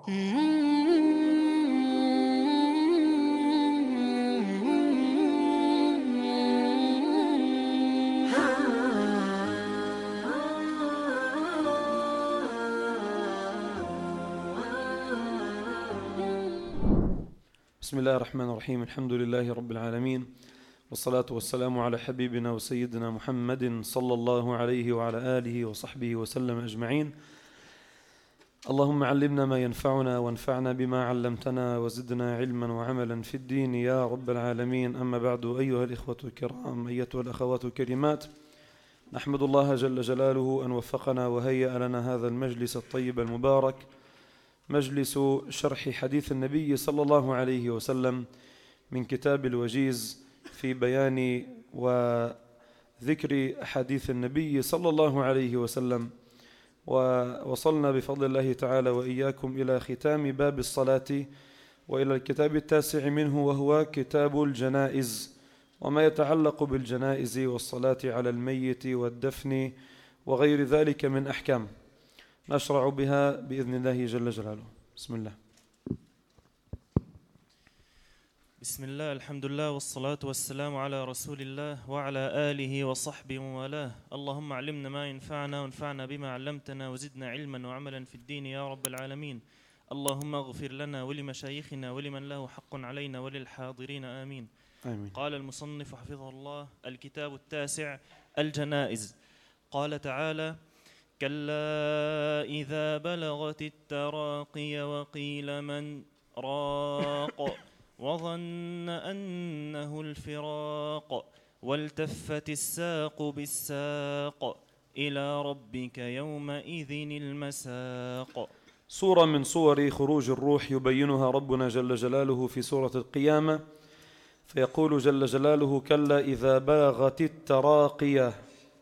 بسم الله الرحمن الرحيم. الحمد لله رب العالمين، والصلاة والسلام على حبيبنا وسيدنا محمد صلى الله عليه وعلى آله وصحبه وسلم أجمعين. اللهم علمنا ما ينفعنا وانفعنا بما علمتنا وزدنا علما وعملا في الدين يا رب العالمين. أما بعد، أيها الإخوة الكرام، أيتها الأخوات الكريمات، نحمد الله جل جلاله أن وفقنا وهيأ لنا هذا المجلس الطيب المبارك، مجلس شرح حديث النبي صلى الله عليه وسلم من كتاب الوجيز في بيان وذكر حديث النبي صلى الله عليه وسلم. ووصلنا بفضل الله تعالى وإياكم إلى ختام باب الصلاة وإلى الكتاب التاسع منه، وهو كتاب الجنائز وما يتعلق بالجنائز والصلاة على الميت والدفن وغير ذلك من أحكام نشرع بها بإذن الله جل جلاله. بسم الله. بسم الله، الحمد لله، والصلاة والسلام على رسول الله وعلى آله وصحبه وموالاه. اللهم علمنا ما ينفعنا وانفعنا بما علمتنا وزدنا علما وعملا في الدين يا رب العالمين. اللهم اغفر لنا ولمشايخنا ولمن له حق علينا وللحاضرين آمين. آمين. قال المصنف حفظه الله: الكتاب التاسع، الجنائز. قال تعالى: كلا إذا بلغت التراقي وقيل من راق وظن أنه الفراق والتفت الساق بالساق إلى ربك يومئذ المساق. صورة من صور خروج الروح يبينها ربنا جل جلاله في سورة القيامة، فيقول جل جلاله: كلا إذا بلغت التراقي.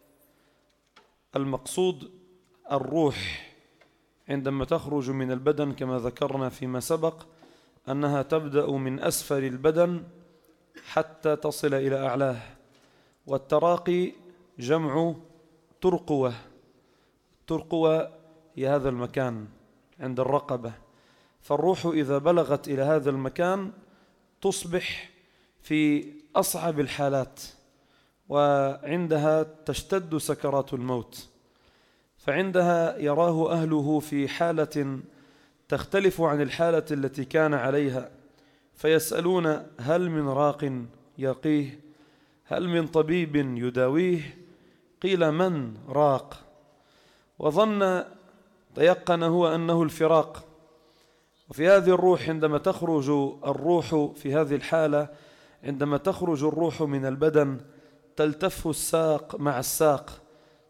المقصود الروح عندما تخرج من البدن كما ذكرنا فيما سبق أنها تبدأ من أسفل البدن حتى تصل إلى أعلاه، والتراقي جمع ترقوة. الترقوة هي هذا المكان عند الرقبة، فالروح إذا بلغت إلى هذا المكان تصبح في أصعب الحالات، وعندها تشتد سكرات الموت، فعندها يراه أهله في حالة تختلف عن الحالة التي كان عليها، فيسألون: هل من راق يقيه؟ هل من طبيب يداويه؟ قيل: من راق؟ وظن تيقن هو أنه الفراق. وفي هذه الروح عندما تخرج الروح في هذه الحالة، عندما تخرج الروح من البدن تلتف الساق مع الساق،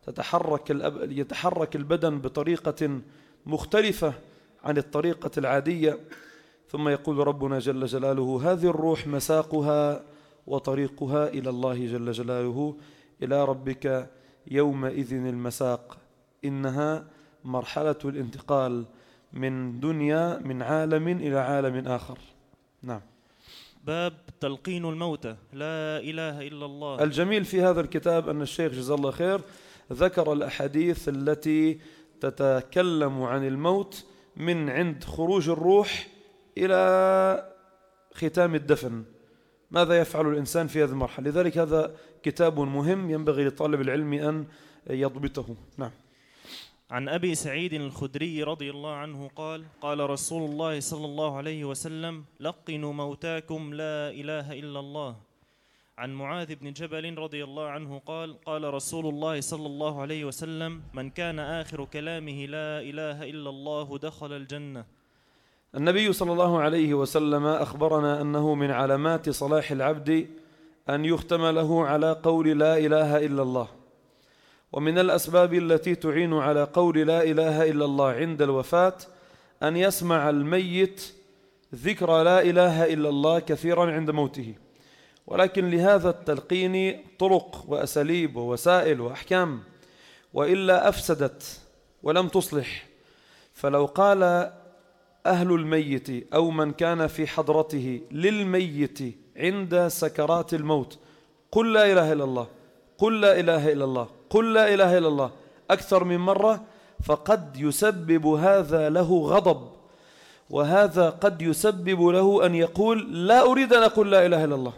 يتحرك البدن بطريقة مختلفة عن الطريقة العادية، ثم يقول ربنا جل جلاله: هذه الروح مساقها وطريقها إلى الله جل جلاله، إلى ربك يومئذ المساق. إنها مرحلة الانتقال من دنيا، من عالم إلى عالم آخر. نعم. باب تلقين الموتى، لا إله إلا الله. الجميل في هذا الكتاب أن الشيخ جزاه الله خير ذكر الأحاديث التي تتكلم عن الموت من عند خروج الروح إلى ختام الدفن، ماذا يفعل الإنسان في هذه المرحلة. لذلك هذا كتاب مهم ينبغي لطالب العلم أن يضبطه. نعم. عن أبي سعيد الخدري رضي الله عنه قال: قال رسول الله صلى الله عليه وسلم: لقنوا موتاكم لا إله إلا الله. عن معاذ بن جبل رضي الله عنه قال: قال رسول الله صلى الله عليه وسلم: من كان آخر كلامه لا إله إلا الله دخل الجنة. النبي صلى الله عليه وسلم أخبرنا أنه من علامات صلاح العبد أن يختم له على قول لا إله إلا الله، ومن الأسباب التي تعين على قول لا إله إلا الله عند الوفاة أن يسمع الميت ذكر لا إله إلا الله كثيرا عند موته. ولكن لهذا التلقين طرق وأساليب ووسائل وأحكام، وإلا أفسدت ولم تصلح. فلو قال أهل الميت أو من كان في حضرته للميت عند سكرات الموت: قل لا إله إلا الله، قل لا إله إلا الله، قل لا إله إلا الله، أكثر من مرة، فقد يسبب هذا له غضب وهذا قد يسبب له أن يقول لا أريد أن أقول لا إله إلا الله.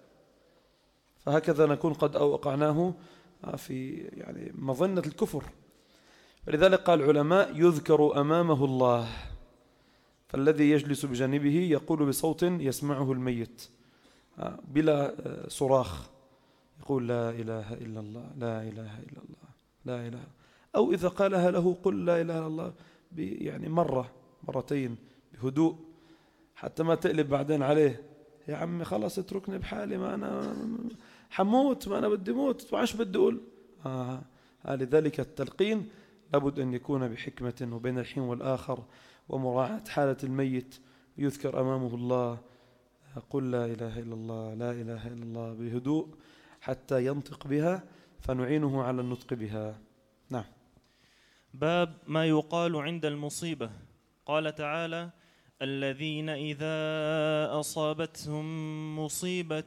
فهكذا نكون قد أوقعناه في يعني مظنة الكفر. فلذلك قال العلماء يذكر أمامه الله، فالذي يجلس بجانبه يقول بصوت يسمعه الميت بلا صراخ، يقول لا إله إلا الله لا إله إلا الله لا إله، أو إذا قالها له قل لا إله إلا الله يعني مرة مرتين بهدوء، حتى ما تقلب بعدين عليه يا عمي خلاص اتركني بحالي، ما أنا حموت، ما أنا بدي موت، وعش بدي أقول. لذلك التلقين لابد أن يكون بحكمة وبين الحين والآخر ومراعاة حالة الميت، يذكر أمامه الله، قل لا إله إلا الله لا إله إلا الله بهدوء حتى ينطق بها فنعينه على النطق بها. نعم. باب ما يقال عند المصيبة. قال تعالى: الذين إذا أصابتهم مصيبة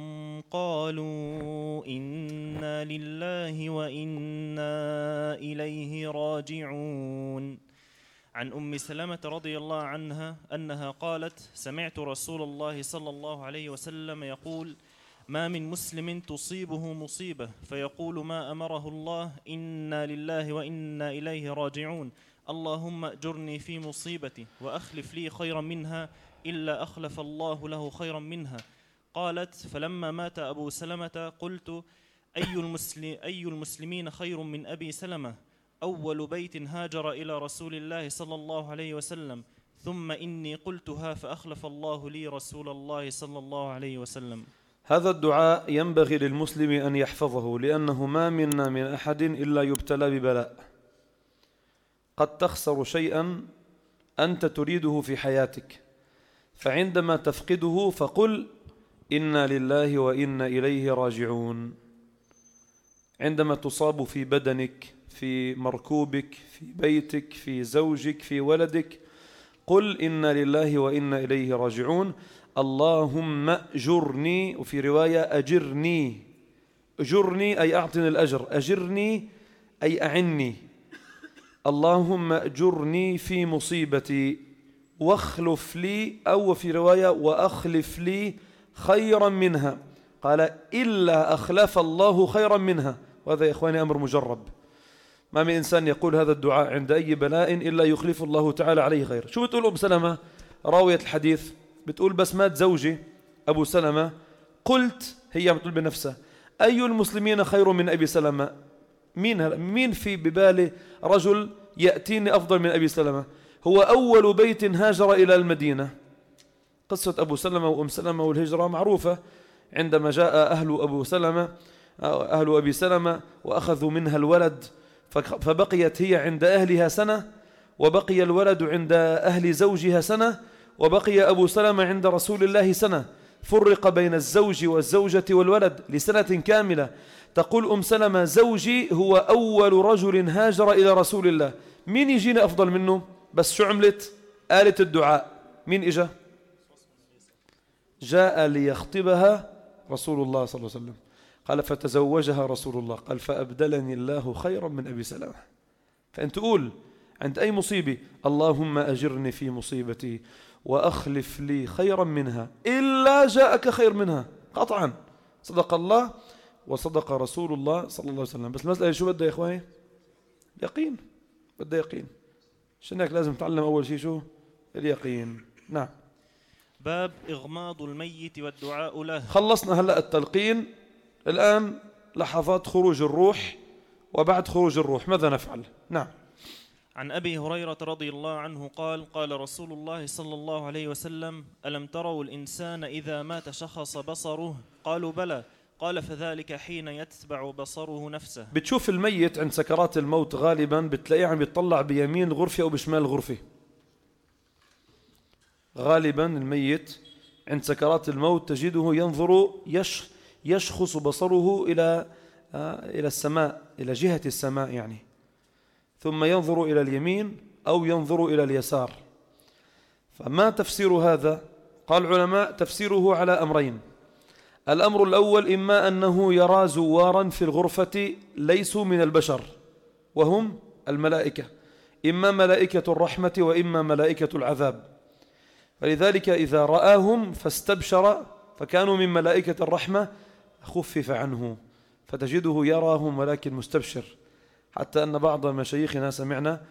قالوا إنا لله وإنا إليه راجعون. عن أم سلمة رضي الله عنها أنها قالت: سمعت رسول الله صلى الله عليه وسلم يقول: ما من مسلم تصيبه مصيبة فيقول ما أمره الله إنا لله وإنا إليه راجعون، اللهم أجرني في مصيبتي وأخلف لي خيرا منها إلا أخلف الله له خيرا منها. قالت: فلما مات أبو سلمة قلت: أي المسلمين خير من أبي سلمة؟ أول بيت هاجر إلى رسول الله صلى الله عليه وسلم، ثم إني قلتها فأخلف الله لي رسول الله صلى الله عليه وسلم. هذا الدعاء ينبغي للمسلم أن يحفظه، لأنه ما منا من أحد إلا يبتلى ببلاء. قد تخسر شيئا أنت تريده في حياتك، فعندما تفقده فقل إنا لله وإنا إليه راجعون. عندما تصاب في بدنك، في مركوبك، في بيتك، في زوجك، في ولدك، قل إنا لله وإنا إليه راجعون. اللهم أجرني، وفي رواية أجرني. أجرني أي أعطني الأجر، أجرني أي أعني. اللهم أجرني في مصيبتي واخلف لي، أو في رواية وأخلف لي خيرا منها. قال إلا أخلف الله خيرا منها. وهذا يا إخواني أمر مجرب، ما من إنسان يقول هذا الدعاء عند أي بلاء إلا يخلف الله تعالى عليه خير. شو بتقول أم سلمة راوية الحديث؟ بتقول بس مات زوجي أبو سلمة، قلت، هي بتقول بنفسها، أي المسلمين خير من أبي سلمة؟ مين في ببالي رجل يأتيني أفضل من أبي سلمة؟ هو أول بيت هاجر إلى المدينة. قصة أبو سلمة وأم سلمة والهجرة معروفة. عندما جاء أهل أبي سلمة وأخذوا منها الولد، فبقيت هي عند أهلها سنة، وبقي الولد عند أهل زوجها سنة، وبقي أبو سلمة عند رسول الله سنة. فرق بين الزوج والزوجة والولد لسنة كاملة. تقول أم سلمة زوجي هو أول رجل هاجر إلى رسول الله، مين يجينا أفضل منه؟ بس شو عملت؟ آلة الدعاء. مين إجا؟ جاء ليخطبها رسول الله صلى الله عليه وسلم. قال فتزوجها رسول الله، قال فأبدلني الله خيرا من أبي سلمة. فأنت تقول عند أي مصيبة اللهم أجرني في مصيبتي وأخلف لي خيرا منها إلا جاءك خير منها قطعا. صدق الله وصدق رسول الله صلى الله عليه وسلم. بس المسألة شو بدها يا إخواني؟ يقين، بدها يقين. عشان هيك لازم نتعلم أول شيء شو؟ اليقين. نعم. باب إغماض الميت والدعاء له. خلصنا هلأ التلقين، الآن لحظات خروج الروح، وبعد خروج الروح ماذا نفعل؟ نعم. عن أبي هريرة رضي الله عنه قال: قال رسول الله صلى الله عليه وسلم: ألم تروا الإنسان إذا مات شخص بصره؟ قالوا بلى. قال: فذلك حين يتبع بصره نفسه. بتشوف الميت عند سكرات الموت غالبا بتلاقيه عم يطلع بيمين الغرفة أو بشمال الغرفة. غالبا الميت عند سكرات الموت تجده ينظر يشخص بصره إلى السماء، إلى جهة السماء يعني، ثم ينظر إلى اليمين أو ينظر إلى اليسار. فما تفسير هذا؟ قال العلماء تفسيره على أمرين. الأمر الأول إما أنه يرى زوارا في الغرفة ليسوا من البشر وهم الملائكة، إما ملائكة الرحمة وإما ملائكة العذاب. فلذلك إذا رآهم فاستبشر فكانوا من ملائكة الرحمة خفف عنه، فتجده يراهم ولكن مستبشر. حتى أن بعض مشايخنا سمعنا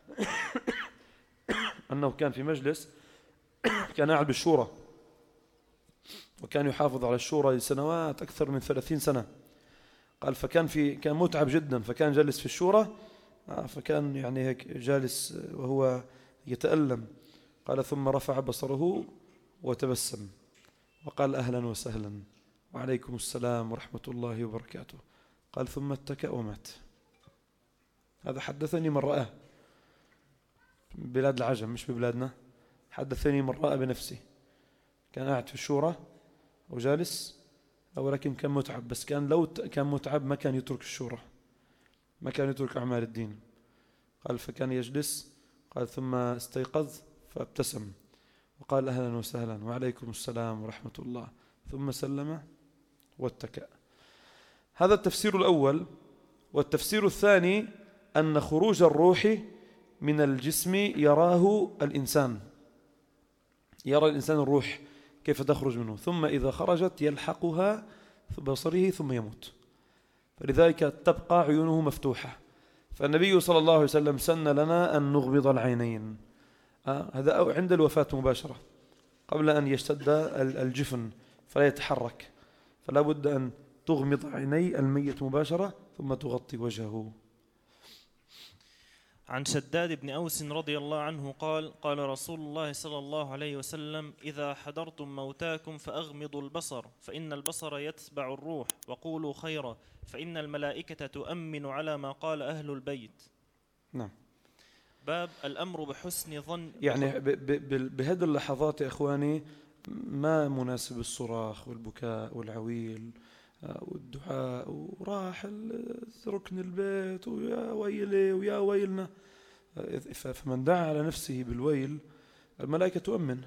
أنه كان في مجلس كان قاعد بالشورى، وكان يحافظ على الشورى لسنوات أكثر من 30 سنة. قال كان متعب جدا، فكان جالس في الشورى، فكان يعني هيك جالس وهو يتألم. قال ثم رفع بصره وتبسم وقال أهلا وسهلا وعليكم السلام ورحمة الله وبركاته. قال ثم اتكأ ومات. هذا حدثني من رآه بلاد العجم مش ببلادنا، حدثني من رأى بنفسي. كان قاعد في الشورى وجالس، ولكن كان متعب، بس لو كان متعب ما كان يترك الشورى، ما كان يترك أعمال الدين. قال فكان يجلس، قال ثم استيقظ فابتسم وقال أهلا وسهلا وعليكم السلام ورحمة الله، ثم سلم واتكأ. هذا التفسير الأول. والتفسير الثاني أن خروج الروح من الجسم يراه الإنسان، يرى الإنسان الروح كيف تخرج منه، ثم إذا خرجت يلحقها في بصره ثم يموت، فلذلك تبقى عيونه مفتوحة. فالنبي صلى الله عليه وسلم سن لنا أن نغمض العينين، هذا عند الوفاة مباشرة قبل أن يشتد الجفن فلا يتحرك، فلا بد أن تغمض عيني الميت مباشرة ثم تغطي وجهه. عن شداد بن أوس رضي الله عنه قال قال رسول الله صلى الله عليه وسلم إذا حضرتم موتاكم فأغمضوا البصر فإن البصر يتبع الروح، وقولوا خيرا فإن الملائكة تؤمن على ما قال أهل البيت. نعم. باب الأمر بحسن ظن. يعني بهذه اللحظات يا إخواني ما مناسب الصراخ والبكاء والعويل والدعاء وراح ركن البيت ويا ويلي ويا ويلنا. فمن دعا على نفسه بالويل الملائكة تؤمن،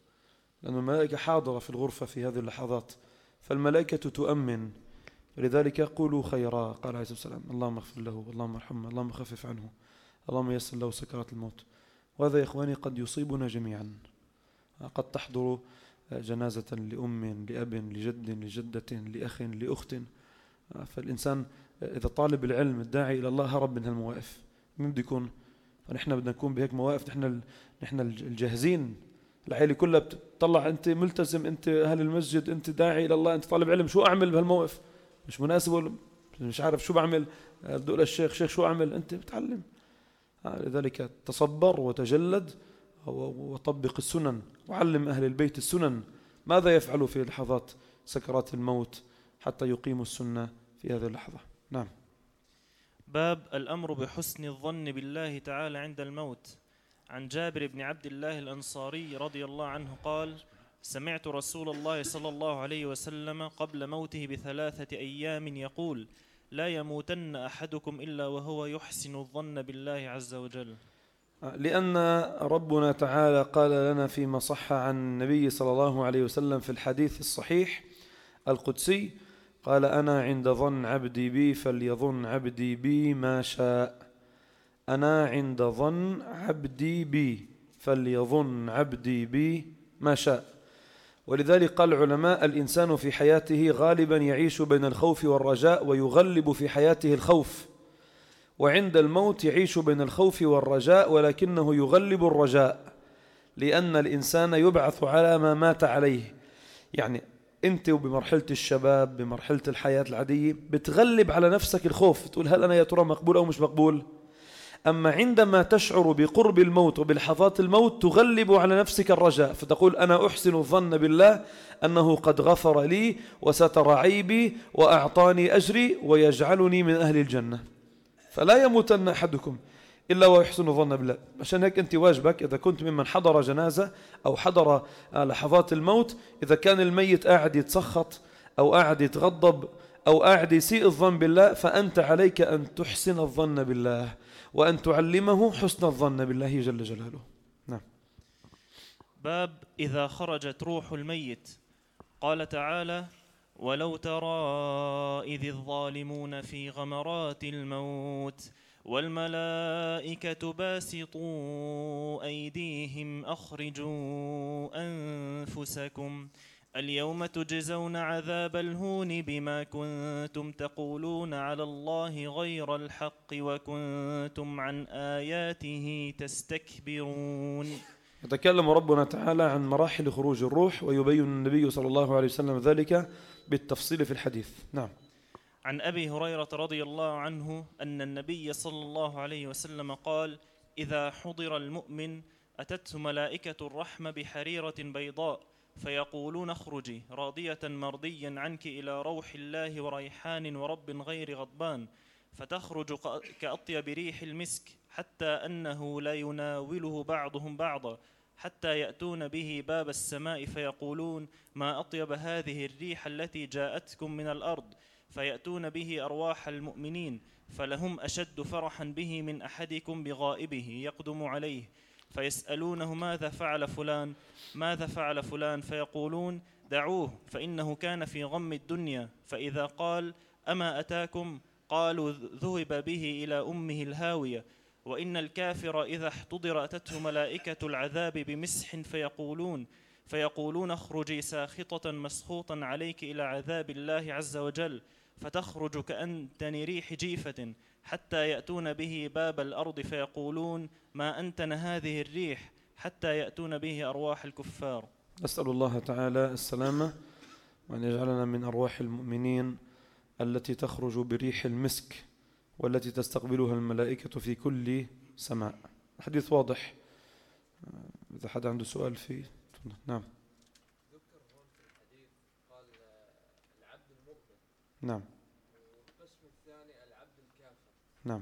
لأن الملائكة حاضرة في الغرفة في هذه اللحظات، فالملائكة تؤمن. لذلك قولوا خيرا، قال عليه الصلاة والسلام اللهم اغفر له اللهم ارحمه اللهم خفف عنه اللهم يسر له سكرات الموت. وهذا يا إخواني قد يصيبنا جميعا، قد تحضر جنازة لأم لأب لجد لجدة لأخ لأخت، فالإنسان إذا طالب العلم الداعي إلى الله هرب من هالمواقف. مين بده يكون؟ فنحن بدنا نكون بهيك مواقف، نحن الجاهزين، العائلة كلها بتطلع أنت ملتزم، أنت أهل المسجد، أنت داعي إلى الله، أنت طالب علم، شو أعمل بهالموقف؟ مش مناسب ولا مش عارف شو بعمل، بدي أقول الشيخ شيخ شو أعمل؟ أنت بتعلم. لذلك تصبر وتجلد وطبق السنن وعلم أهل البيت السنن ماذا يفعل في لحظات سكرات الموت حتى يقيموا السنة في هذه اللحظة. نعم. باب الأمر بحسن الظن بالله تعالى عند الموت. عن جابر بن عبد الله الأنصاري رضي الله عنه قال سمعت رسول الله صلى الله عليه وسلم قبل موته ب3 أيام يقول لا يموتن أحدكم إلا وهو يحسن الظن بالله عز وجل. لأن ربنا تعالى قال لنا فيما صح عن النبي صلى الله عليه وسلم في الحديث الصحيح القدسي، قال أنا عند ظن عبدي بي فليظن عبدي بي ما شاء. أنا عند ظن عبدي بي فليظن عبدي بي ما شاء. ولذلك قال العلماء الإنسان في حياته غالبا يعيش بين الخوف والرجاء ويغلب في حياته الخوف، وعند الموت يعيش بين الخوف والرجاء ولكنه يغلب الرجاء، لأن الإنسان يبعث على ما مات عليه. يعني أنت وبمرحلة الشباب بمرحلة الحياة العادية بتغلب على نفسك الخوف، تقول هل أنا يا ترى مقبول أو مش مقبول. أما عندما تشعر بقرب الموت وبلحظات الموت تغلب على نفسك الرجاء، فتقول أنا أحسن الظن بالله أنه قد غفر لي وستر عيبي وأعطاني أجري ويجعلني من أهل الجنة. فلا يموتن أحدكم إلا ويحسن الظن بالله. عشان هيك أنت واجبك إذا كنت ممن حضر جنازة أو حضر لحظات الموت، إذا كان الميت قاعد يتسخط أو قاعد يتغضب أو قاعد يسيء الظن بالله، فأنت عليك أن تحسن الظن بالله وأن تعلمه حسن الظن بالله جل جلاله. نعم. باب إذا خرجت روح الميت. قال تعالى ولو ترى إذ الظالمون في غمرات الموت والملائكة باسطوا أيديهم أخرجوا أنفسكم اليوم تجزون عذاب الهون بما كنتم تقولون على الله غير الحق وكنتم عن آياته تستكبرون. يتكلم ربنا تعالى عن مراحل خروج الروح، ويبين النبي صلى الله عليه وسلم ذلك بالتفصيل في الحديث. نعم. عن أبي هريرة رضي الله عنه أن النبي صلى الله عليه وسلم قال: إذا حضر المؤمن أتته ملائكة الرحمة بحريرة بيضاء فيقولون اخرجي راضية مرضيا عنك إلى روح الله وريحان ورب غير غضبان، فتخرج كأطيب ريح المسك حتى أنه لا يناوله بعضهم بعضا حتى يأتون به باب السماء فيقولون ما أطيب هذه الريح التي جاءتكم من الأرض، فيأتون به أرواح المؤمنين فلهم أشد فرحا به من أحدكم بغائبه يقدم عليه، فيسألونه ماذا فعل فلان ماذا فعل فلان، فيقولون دعوه فإنه كان في غم الدنيا، فإذا قال أما أتاكم قالوا ذهب به إلى أمه الهاوية. وإن الكافر إذا احتضر أتته ملائكة العذاب بمسح فيقولون اخرجي ساخطة مسخوطا عليك إلى عذاب الله عز وجل، فتخرج كأنتن ريح جيفة حتى يأتون به باب الأرض فيقولون ما أنتن هذه الريح حتى يأتون به أرواح الكفار. نسأل الله تعالى السلامة، وأن يجعلنا من أرواح المؤمنين التي تخرج بريح المسك والتي تستقبلها الملائكة في كل سماء. الحديث واضح، إذا حد عنده سؤال فيه. نعم. ذكر هون في الحديث قال العبد المؤمن. نعم. والقسم الثاني العبد الكافر. نعم.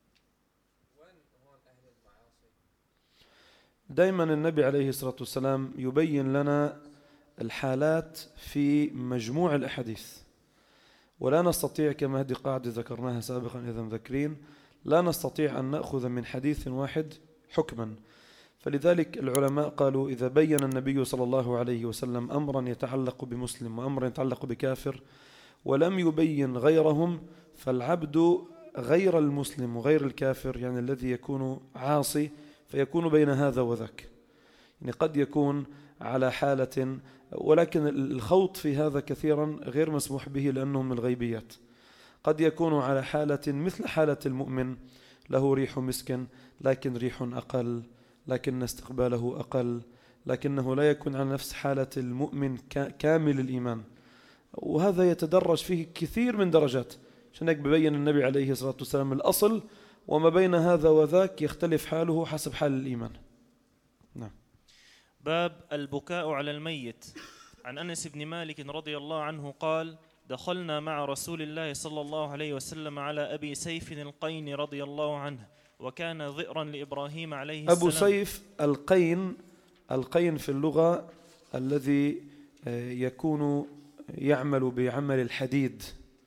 وين هون أهل المعاصي؟ دائما النبي عليه الصلاة والسلام يبين لنا الحالات في مجموع الأحاديث، ولا نستطيع كما هذه قاعدة ذكرناها سابقا إذا مذكرين، لا نستطيع أن نأخذ من حديث واحد حكما. فلذلك العلماء قالوا إذا بين النبي صلى الله عليه وسلم أمرا يتعلق بمسلم وأمرا يتعلق بكافر ولم يبين غيرهم، فالعبد غير المسلم وغير الكافر يعني الذي يكون عاصي فيكون بين هذا وذاك، يعني قد يكون على حالة، ولكن الخوض في هذا كثيرا غير مسموح به لأنه من الغيبيات. قد يكون على حالة مثل حالة المؤمن، له ريح مسك لكن ريح أقل، لكن استقباله أقل، لكنه لا يكون على نفس حالة المؤمن كامل الإيمان، وهذا يتدرج فيه كثير من درجات. عشان هيك ببين النبي عليه الصلاة والسلام الأصل، وما بين هذا وذاك يختلف حاله حسب حال الإيمان. نعم. باب البكاء على الميت. عن أنس بن مالك رضي الله عنه قال: دخلنا مع رسول الله صلى الله عليه وسلم على أبي سيف القين رضي الله عنه، وكان ضئرا لإبراهيم عليه السلام. أبو سيف القين في اللغة الذي يكون يعمل بعمل الحديد،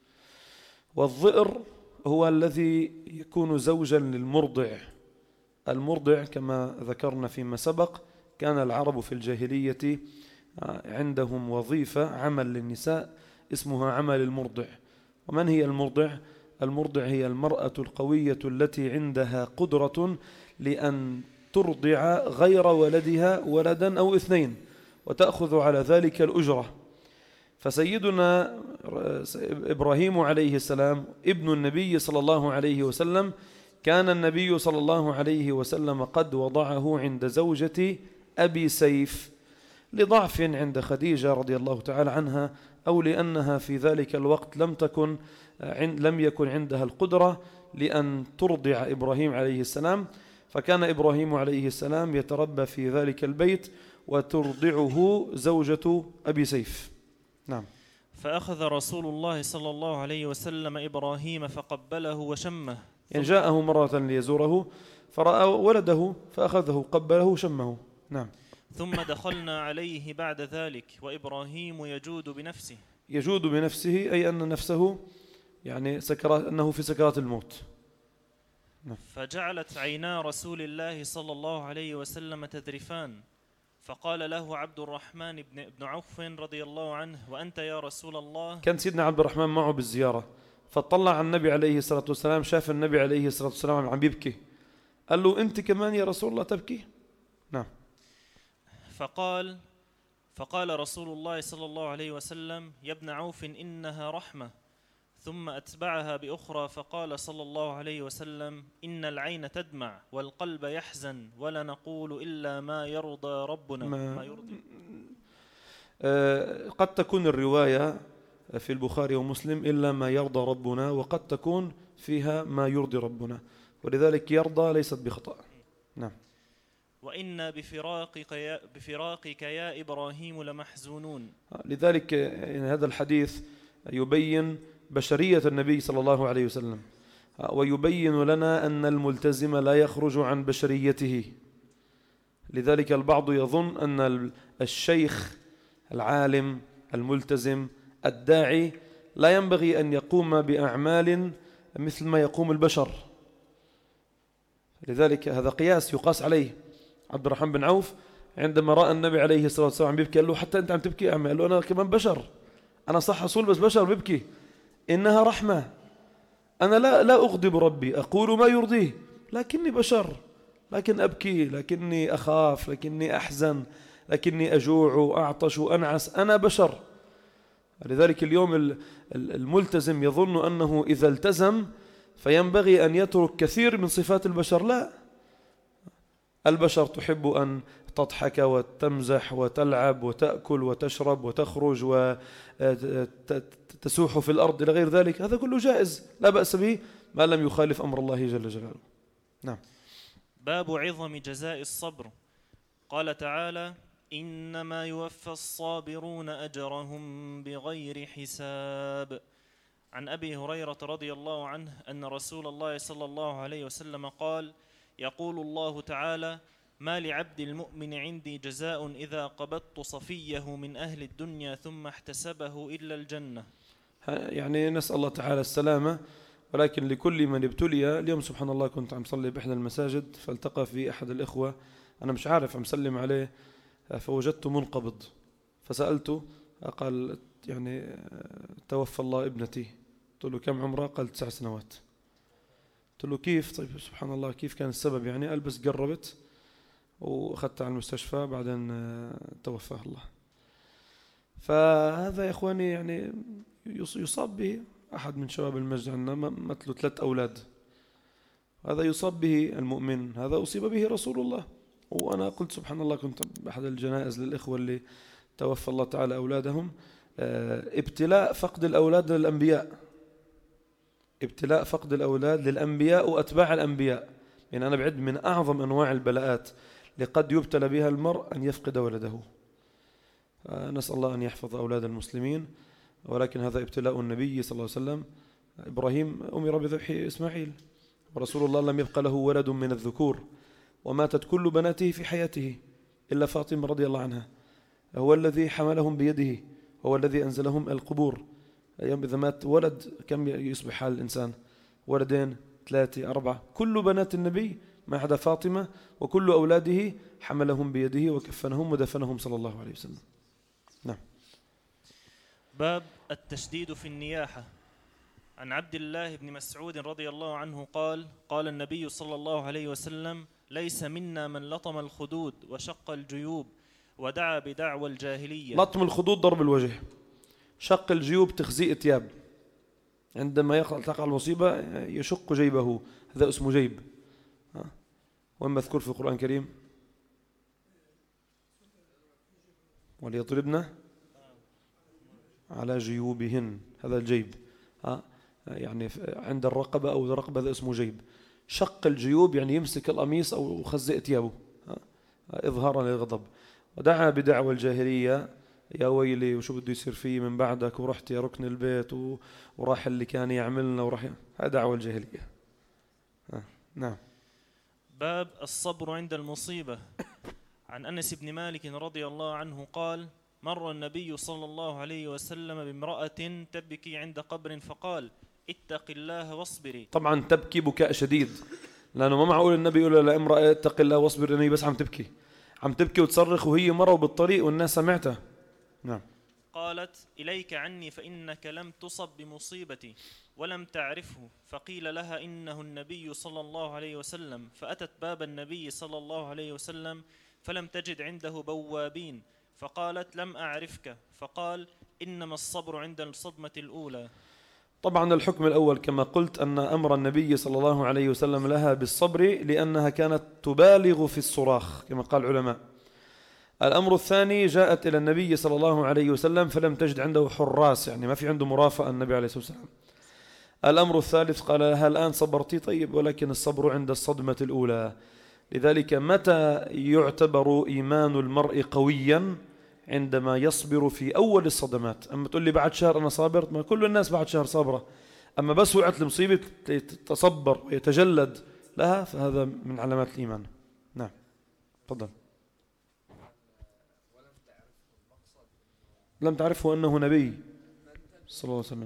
والضئر هو الذي يكون زوجا للمرضع. المرضع كما ذكرنا فيما سبق كان العرب في الجاهلية عندهم وظيفة عمل للنساء اسمها عمل المرضع. ومن هي المرضع؟ المرضع هي المرأة القوية التي عندها قدرة لأن ترضع غير ولدها ولدا أو اثنين وتأخذ على ذلك الأجرة. فسيدنا إبراهيم عليه السلام ابن النبي صلى الله عليه وسلم كان النبي صلى الله عليه وسلم قد وضعه عند زوجة أبي سيف لضعف عند خديجة رضي الله تعالى عنها، أو لأنها في ذلك الوقت لم يكن عندها القدرة لأن ترضع إبراهيم عليه السلام، فكان إبراهيم عليه السلام يتربى في ذلك البيت وترضعه زوجة أبي سيف. نعم. فأخذ رسول الله صلى الله عليه وسلم إبراهيم فقبله وشمه. يعني جاءه مرة ليزوره فرأى ولده فأخذه قبله وشمه. نعم. ثم دخلنا عليه بعد ذلك وإبراهيم يجود بنفسه. يجود بنفسه أي أن نفسه يعني أنه في سكرات الموت. نعم. فجعلت عينا رسول الله صلى الله عليه وسلم تذرفان، فقال له عبد الرحمن بن عوف رضي الله عنه: وأنت يا رسول الله؟ كان سيدنا عبد الرحمن معه بالزيارة، فاطلع على النبي عليه الصلاة والسلام، شاف النبي عليه الصلاة والسلام عم يبكي، قال له أنت كمان يا رسول الله تبكي؟ نعم. فقال رسول الله صلى الله عليه وسلم: يا ابن عوف إنها رحمة. ثم أتبعها بأخرى فقال صلى الله عليه وسلم: إن العين تدمع والقلب يحزن ولا نقول إلا ما يرضى ربنا ما يرضي. قد تكون الرواية في البخاري ومسلم إلا ما يرضى ربنا، وقد تكون فيها ما يرضي ربنا، ولذلك يرضى ليست بخطأ. نعم. وإنا بفراقك يا إبراهيم لمحزونون. لذلك يعني هذا الحديث يبين بشرية النبي صلى الله عليه وسلم، ويبين لنا أن الملتزم لا يخرج عن بشريته. لذلك البعض يظن أن الشيخ العالم الملتزم الداعي لا ينبغي أن يقوم بأعمال مثل ما يقوم البشر. لذلك هذا قياس يقاس عليه. عبد الرحمن بن عوف عندما رأى النبي عليه الصلاة والسلام عم بيبكي قال له: حتى أنت عم تبكي يا عمي؟ قال له: أنا كمان بشر، أنا صح أصول بس بشر ببكي. إنها رحمة، أنا لا أغضب ربي، أقول ما يرضيه، لكني بشر، لكن أبكي، لكني أخاف، لكني أحزن، لكني أجوع وأعطش وأنعس، أنا بشر. لذلك اليوم الملتزم يظن أنه إذا التزم فينبغي أن يترك كثير من صفات البشر. لا، البشر تحب أن تضحك وتمزح وتلعب وتأكل وتشرب وتخرج وتسوح في الأرض إلى غير ذلك، هذا كله جائز لا بأس به ما لم يخالف أمر الله جل جلاله. نعم. باب عظم جزاء الصبر. قال تعالى: إنما يوفى الصابرون أجرهم بغير حساب. عن أبي هريرة رضي الله عنه أن رسول الله صلى الله عليه وسلم قال: يقول الله تعالى: ما لعبد المؤمن عندي جزاء إذا قبضت صفيه من أهل الدنيا ثم احتسبه إلا الجنة. يعني نسأل الله تعالى السلامة. ولكن لكل من ابتلي، اليوم سبحان الله كنت عم صلي بإحدى المساجد فالتقى في أحد الإخوة، أنا مش عارف عم سلم عليه، فوجدته منقبض، فسألته قال: يعني توفى الله ابنتي. قلت له: كم عمرها؟ قال: 9 سنوات. قلت له: كيف؟ طيب سبحان الله، كيف كان السبب؟ يعني قال: بس قربت وأخذتها على المستشفى بعدين توفاه الله. فهذا يا إخواني يعني يصاب به أحد من شباب المسجد عندنا، مثله 3 أولاد، هذا يصاب به المؤمن، هذا أصيب به رسول الله. وأنا قلت سبحان الله، كنت بأحد الجنائز للإخوة اللي توفى الله تعالى أولادهم، ابتلاء فقد الأولاد للأنبياء، ابتلاء فقد الأولاد للأنبياء وأتباع الأنبياء. يعني أنا بعد من أعظم أنواع البلاءات لقد يبتلى بها المرء أن يفقد ولده. نسأل الله أن يحفظ أولاد المسلمين، ولكن هذا ابتلاء النبي صلى الله عليه وسلم. إبراهيم أمر بذبح إسماعيل، ورسول الله لم يبق له ولد من الذكور، وماتت كل بناته في حياته إلا فاطمة رضي الله عنها، هو الذي حملهم بيده، هو الذي أنزلهم القبور. يوم إذا مات ولد كم يصبح حال الإنسان؟ 2 3 4، كل بنات النبي ما عدا فاطمة وكل أولاده حملهم بيده وكفنهم ودفنهم صلى الله عليه وسلم. نعم. باب التشديد في النياحة. عن عبد الله بن مسعود رضي الله عنه قال: قال النبي صلى الله عليه وسلم: ليس منا من لطم الخدود وشق الجيوب ودعا بدعوى الجاهلية. لطم الخدود ضرب الوجه، شق الجيوب تخزيء ثياب، عندما تقع المصيبة يشق جيبه، هذا اسمه جيب. وما مذكور في القرآن الكريم: وليضربن على جيوبهن، هذا الجيب. يعني عند الرقبة أو الرقبة هذا اسمه جيب. شق الجيوب يعني يمسك القميص أو خزئ ثيابه إظهارا للغضب. ودعا بدعوى الجاهلية: يا ويلي وشو بده يصير فيه من بعدك، ورحت يا ركن البيت وراح اللي كان يعملنا وراح. هذا دعوى الجاهلية. نعم. باب الصبر عند المصيبة. عن أنس بن مالك رضي الله عنه قال: مر النبي صلى الله عليه وسلم بامرأة تبكي عند قبر فقال: اتق الله واصبري. طبعا تبكي بكاء شديد، لأنه ما معقول النبي يقول لامرأة اتق الله واصبر، لأنه بس عم تبكي وتصرخ وهي مرة بالطريق والناس سمعتها. نعم. قالت: إليك عني فإنك لم تصب بمصيبتي ولم تعرفه. فقيل لها: إنه النبي صلى الله عليه وسلم. فأتت باب النبي صلى الله عليه وسلم فلم تجد عنده بوابين، فقالت: لم أعرفك. فقال: إنما الصبر عند الصدمة الأولى. طبعا الحكم الأول كما قلت أن أمر النبي صلى الله عليه وسلم لها بالصبر لأنها كانت تبالغ في الصراخ كما قال العلماء. الأمر الثاني جاءت إلى النبي صلى الله عليه وسلم فلم تجد عنده حراس، يعني ما في عنده مرافق النبي عليه الصلاة والسلام. الأمر الثالث قال لها: الآن صبرتي؟ طيب، ولكن الصبر عند الصدمة الأولى. لذلك متى يعتبر إيمان المرء قويا؟ عندما يصبر في أول الصدمات. أما تقول لي بعد شهر أنا صابر، ما كل الناس بعد شهر صابرة. أما بس وقعت المصيبة تصبر ويتجلد لها، فهذا من علامات الإيمان. نعم، تفضل. لم تعرفه أنه نبي صلى الله عليه وسلم.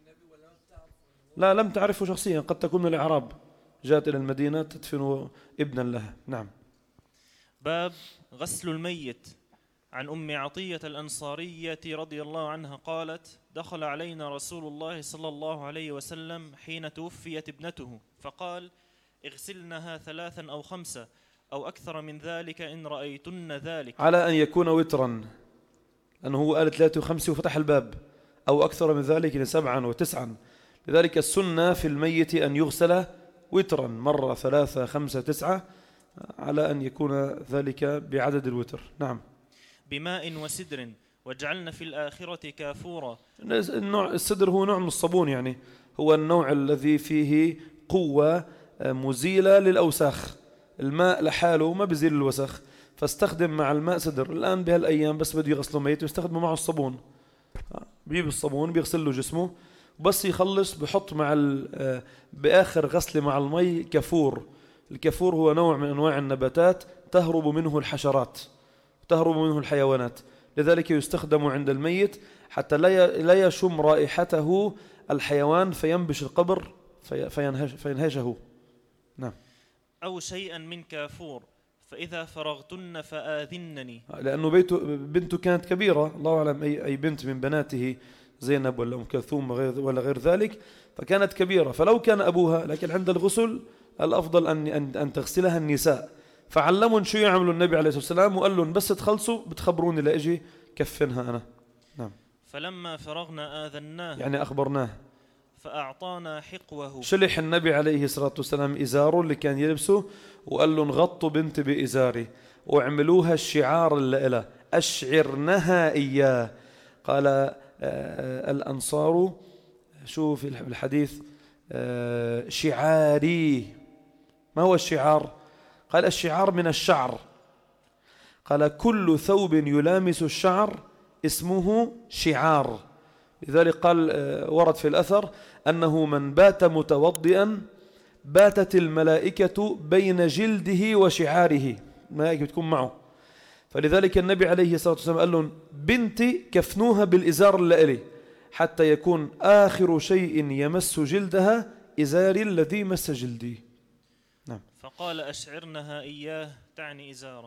لا، لم تعرفه شخصيا، قد تكون من الأعراب جاءت إلى المدينة تدفن ابنا لها. نعم. باب غسل الميت. عن أم عطية الأنصارية رضي الله عنها قالت: دخل علينا رسول الله صلى الله عليه وسلم حين توفيت ابنته، فقال: اغسلنها 3 أو 5 أو أكثر من ذلك إن رأيتن ذلك. على أن يكون وترا، لأنه هو قال 3 و5 وفتح الباب، أو أكثر من ذلك 7 و9. لذلك السنة في الميت أن يغسل وترا، مرة 3 5 9، على أن يكون ذلك بعدد الوتر. نعم. بماء وسدر واجعلن في الآخرة كافورا. السدر هو نوع من الصابون، يعني هو النوع الذي فيه قوة مزيلة للأوساخ. الماء لحاله ما بزيل الوسخ، فاستخدم مع الماء سدر. الآن بهالأيام بس بده يغسلوا ميت يستخدموا معه الصابون، بيجيب الصابون بيغسل له جسمه، بس يخلص بحط مع بآخر غسل مع المي كافور. الكافور هو نوع من أنواع النباتات تهرب منه الحشرات، تهرب منه الحيوانات، لذلك يستخدم عند الميت حتى لا يشم رائحته الحيوان فينبش القبر فينهشه. نعم. أو شيئا من كافور، فإذا فرغتن فآذنني. لأنه بنته كانت كبيرة، الله أعلم أي بنت من بناته، زينب ولا أم كلثوم ولا غير ذلك، فكانت كبيرة. فلو كان أبوها، لكن عند الغسل الأفضل أن تغسلها النساء. فعلمون شو يعملوا النبي عليه الصلاة والسلام، وقال لهم بس تخلصوا بتخبروني لأجي كفنها أنا. نعم. فلما فرغنا آذناه، يعني أخبرناه. فأعطانا حقوه. شلح النبي عليه الصلاة والسلام إزاره اللي كان يلبسه، وقال لهم غطوا بنتي بإزاري واعملوها الشعار اللي إله، أشعرنها إياه. قال الأنصار، شو في الحديث، شعاري. ما هو الشعار؟ قال الشعار من الشعر. قال كل ثوب يلامس الشعر اسمه شعار. لذلك قال ورد في الأثر أنه من بات متوضئا باتت الملائكة بين جلده وشعاره، الملائكة تكون معه. فلذلك النبي عليه الصلاة والسلام قال لهم بنتي كفنوها بالإزار الليلي حتى يكون آخر شيء يمس جلدها إزاري الذي مس جلدي. نعم. فقال أشعرنها إياه، تعني إزاره.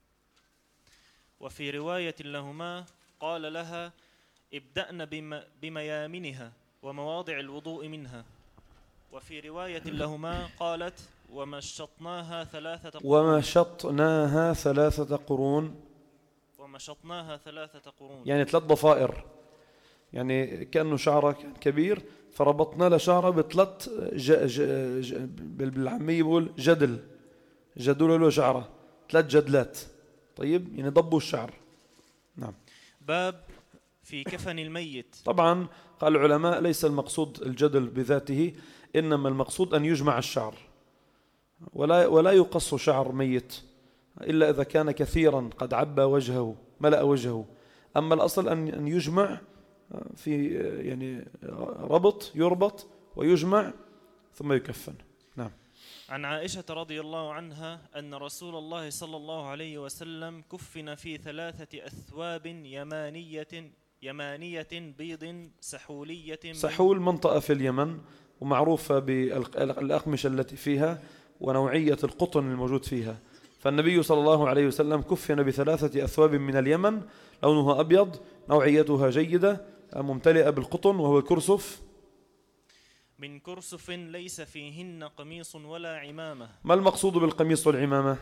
وفي رواية لهما قال لها ابدأن بميامنها ومواضع الوضوء منها. وفي رواية لهما قالت ومشطناها 3 قرون. ومشطناها 3 قرون، ومشطناها 3 قرون، يعني 3 ضفائر، يعني كأنه شعره كان كبير فربطنا لشعره ب3 بالعامية بقول جدول له شعره 3 جدلات. طيب، يعني ضبوا الشعر. نعم. باب في كفن الميت. طبعا قال العلماء ليس المقصود الجدل بذاته، إنما المقصود أن يجمع الشعر، ولا يقص شعر ميت إلا إذا كان كثيرا قد عبى وجهه ملأ وجهه. أما الأصل أن يجمع في يعني يربط ويجمع ثم يكفن. نعم. عن عائشة رضي الله عنها أن رسول الله صلى الله عليه وسلم كفن في 3 أثواب يمانية بيض سحولية. سحول منطقة في اليمن ومعروفة بالأقمشة التي فيها ونوعية القطن الموجود فيها. فالنبي صلى الله عليه وسلم كفن ب3 أثواب من اليمن، لونها أبيض نوعيتها جيدة ممتلئة بالقطن وهو كرسف. من كرسف ليس فيهن قميص ولا عمامة. ما المقصود بالقميص والعمامة؟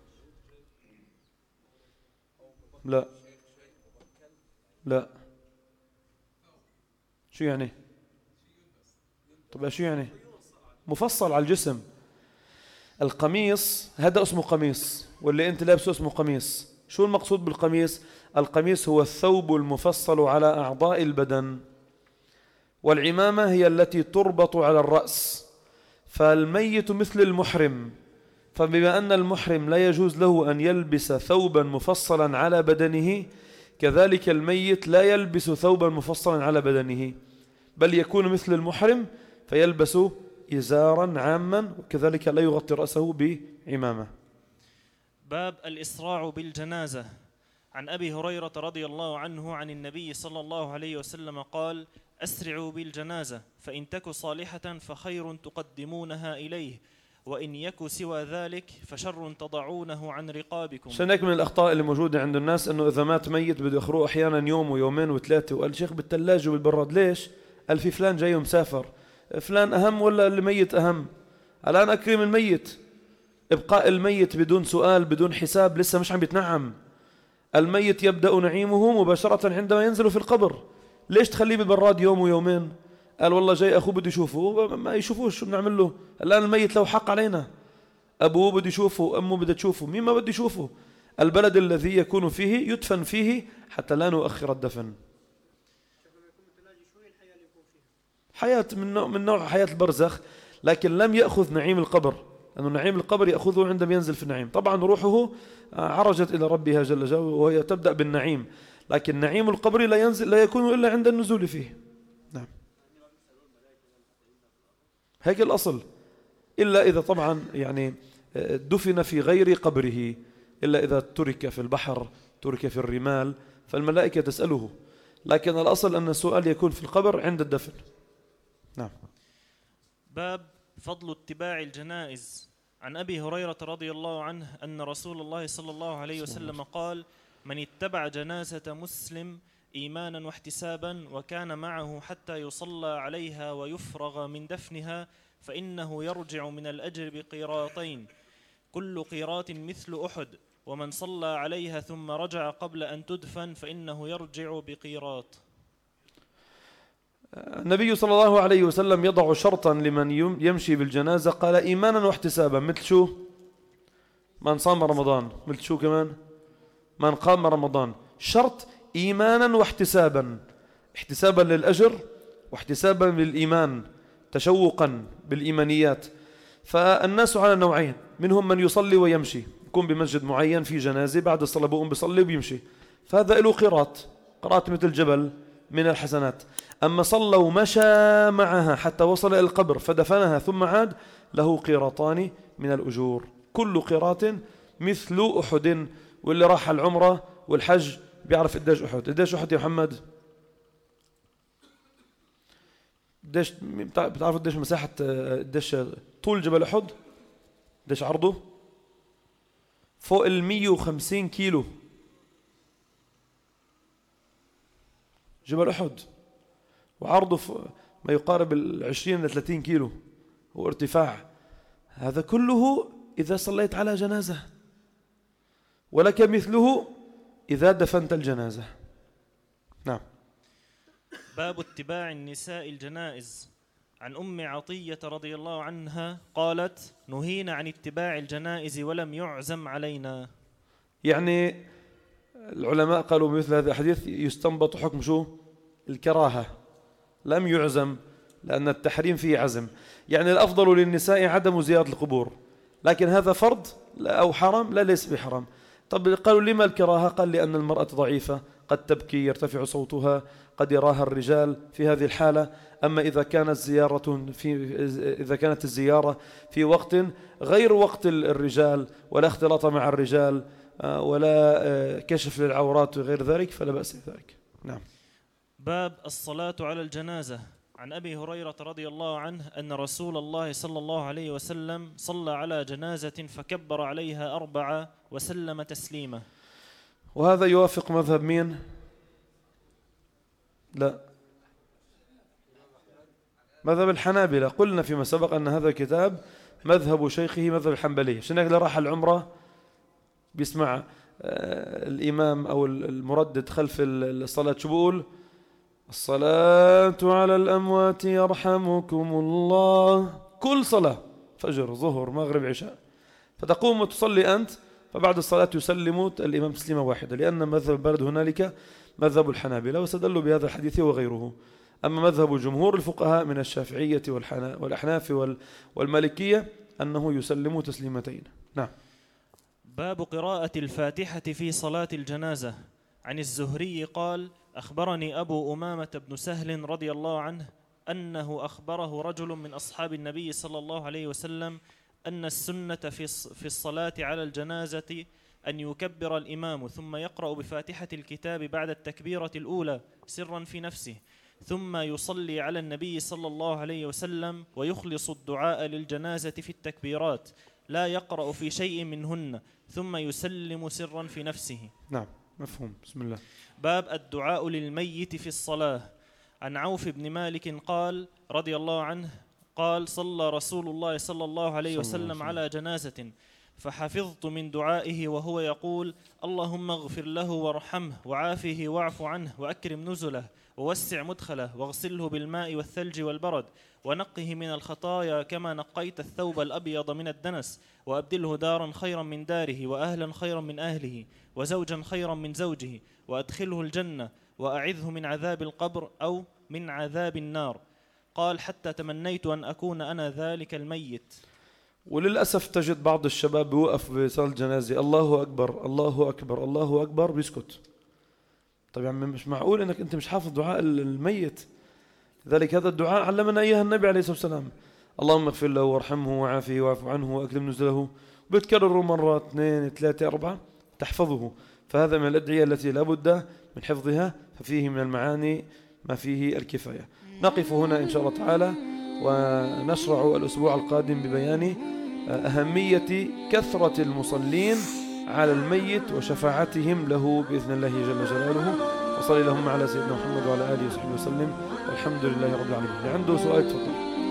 لا شو يعني؟ طب شو يعني؟ مفصل على الجسم. القميص هذا اسمه قميص، واللي انت لابسه اسمه قميص. شو المقصود بالقميص؟ القميص هو الثوب المفصل على أعضاء البدن، والعمامة هي التي تربط على الرأس. فالميت مثل المحرم، فبما أن المحرم لا يجوز له أن يلبس ثوبا مفصلا على بدنه، كذلك الميت لا يلبس ثوبا مفصلا على بدنه، بل يكون مثل المحرم فيلبس إزارا عاما، وكذلك لا يغطي رأسه بعمامة. باب الإسراع بالجنازة. عن أبي هريرة رضي الله عنه عن النبي صلى الله عليه وسلم قال: أسرعوا بالجنازة، فإن تك صالحة فخير تقدمونها إليه، وإن يك سوى ذلك فشر تضعونه عن رقابكم. شنك من الأخطاء اللي موجودة عند الناس أنه إذا مات ميت بده يأخروه أحيانا يوم ويومين وثلاثة، وقال شيخ بالثلاجة وبالبراد. ليش؟ قال في فلان جاي ومسافر. فلان أهم ولا اللي ميت أهم؟ الآن أكرم الميت. إبقاء الميت بدون سؤال بدون حساب لسه مش عم بيتنعم. الميت يبدأ نعيمه مباشرة عندما ينزل في القبر. ليش تخليه بالبراد يوم ويومين؟ قال والله جاي أخوه بده يشوفه، ما يشوفوش شو بنعمل له؟ الآن الميت له حق علينا، أبوه بده يشوفه، أمه بدها تشوفه، مين ما بده يشوفه. البلد الذي يكون فيه يدفن فيه حتى لا نؤخر الدفن. حياة من نوع حياة البرزخ، لكن لم يأخذ نعيم القبر، لأنه نعيم القبر يأخذه عندما ينزل في النعيم. طبعا روحه عرجت إلى ربها جل جلاله وهي تبدأ بالنعيم، لكن نعيم القبر لا يكون إلا عند النزول فيه. نعم، هيك الأصل، إلا إذا طبعا يعني دفن في غير قبره، إلا إذا ترك في البحر، ترك في الرمال، فالملائكة تسأله، لكن الأصل أن السؤال يكون في القبر عند الدفن. نعم. باب فضل اتباع الجنائز. عن أبي هريرة رضي الله عنه أن رسول الله صلى الله عليه وسلم قال: من اتبع جنازة مسلم إيمانا واحتسابا وكان معه حتى يصلى عليها ويفرغ من دفنها فإنه يرجع من الأجر بقيراطين، كل قيراط مثل أحد، ومن صلى عليها ثم رجع قبل أن تدفن فإنه يرجع بقيراط. النبي صلى الله عليه وسلم يضع شرطا لمن يمشي بالجنازة، قال إيمانا واحتسابا. مثل شو؟ من صام رمضان. مثل شو كمان؟ من قام رمضان. شرط إيمانا واحتسابا، احتسابا للأجر واحتسابا للإيمان، تشوقا بالإيمانيات. فالناس على نوعين، منهم من يصلي ويمشي، يكون بمسجد معين في جنازة، بعد الصلاة بقوم بيصلي وبيمشي، فهذا له قراط مثل جبل من الحسنات. أما صلى ومشى معها حتى وصل إلى القبر فدفنها ثم عاد، له قيراطان من الأجور، كل قيراط مثل أحد. واللي راح العمرة والحج بيعرف قديش أحد. قديش أحد يا محمد؟ بتعرفوا قديش مساحة، قديش طول جبل أحد؟ قديش عرضه؟ فوق 150 كيلو جبل أحد، وعرضه ما يقارب 20 إلى 30 كيلو هو ارتفاع. هذا كله إذا صليت على جنازة، ولك مثله إذا دفنت الجنازة. نعم. باب اتباع النساء الجنائز. عن أم عطية رضي الله عنها قالت: نهينا عن اتباع الجنائز ولم يعزم علينا. يعني العلماء قالوا بمثل هذا الحديث يستنبط حكم شو؟ الكراهة، لم يعزم، لأن التحريم فيه عزم. يعني الأفضل للنساء عدم زيارة القبور، لكن هذا فرض أو حرام؟ لا، ليس بحرام. طب قالوا لما الكراهة؟ قال لأن المرأة ضعيفة، قد تبكي، يرتفع صوتها، قد يراها الرجال في هذه الحالة. أما إذا كانت الزيارة في وقت غير وقت الرجال، ولا اختلاط مع الرجال، ولا كشف للعورات وغير ذلك، فلا بأس بذلك. نعم. باب الصلاة على الجنازة. عن أبي هريرة رضي الله عنه أن رسول الله صلى الله عليه وسلم صلى على جنازة فكبر عليها 4 وسلم تسليما. وهذا يوافق مذهب مين؟ لا، مذهب الحنابلة. قلنا فيما سبق أن هذا الكتاب مذهب شيخه مذهب الحنبلية، عشان هيك راح العمرة بيسمع الإمام أو المردد خلف الصلاة شو بقول؟ الصلاة على الأموات يرحمكم الله. كل صلاة فجر ظهر مغرب عشاء، فتقوم وتصلي أنت، فبعد الصلاة يسلم الإمام تسليمة واحدة، لأن مذهب البلد هنالك مذهب الحنابلة، واستدلوا بهذا الحديث وغيره. أما مذهب جمهور الفقهاء من الشافعية والأحناف والمالكية أنه يسلم تسليمتين. نعم. باب قراءة الفاتحة في صلاة الجنازة. عن الزهري قال: أخبرني أبو أمامة بن سهل رضي الله عنه أنه أخبره رجل من أصحاب النبي صلى الله عليه وسلم أن السنة في الصلاة على الجنازة أن يكبر الإمام ثم يقرأ بفاتحة الكتاب بعد التكبيرة الأولى سرا في نفسه، ثم يصلي على النبي صلى الله عليه وسلم ويخلص الدعاء للجنازة في التكبيرات، لا يقرأ في شيء منهن، ثم يسلم سرا في نفسه. نعم، مفهوم. بسم الله. باب الدعاء للميت في الصلاة. عن عوف بن مالك قال رضي الله عنه قال: صلى رسول الله صلى الله عليه وسلم على جنازة، فحفظت من دعائه وهو يقول: اللهم اغفر له وارحمه وعافه واعف عنه وأكرم نزله ووسع مدخله واغسله بالماء والثلج والبرد ونقه من الخطايا كما نقيت الثوب الأبيض من الدنس، وأبدله دارا خيرا من داره وأهلا خيرا من أهله وزوجا خيرا من زوجه، وأدخله الجنة وأعذه من عذاب القبر أو من عذاب النار. قال: حتى تمنيت أن أكون أنا ذلك الميت. وللأسف تجد بعض الشباب بيوقف بصلاة الجنازة الله أكبر الله أكبر الله أكبر بيسكت. طيب يعني مش معقول انك انت مش حافظ دعاء الميت. لذلك هذا الدعاء علمنا اياه النبي عليه الصلاة والسلام: اللهم اغفر له وارحمه وعافه واعف عنه واكرم نزله. بتكرره مرة 2 3 4 تحفظه. فهذا من الأدعية التي لا بد من حفظها، ففيه من المعاني ما فيه الكفاية. نقف هنا إن شاء الله تعالى، ونشرع الأسبوع القادم ببيان أهمية كثرة المصلين على الميت وشفاعتهم له بإذن الله جل جلاله. وصلي اللهم على سيدنا محمد وعلى آله وصحبه وسلم، والحمد لله رب العالمين. اللي عنده سؤال تفضل.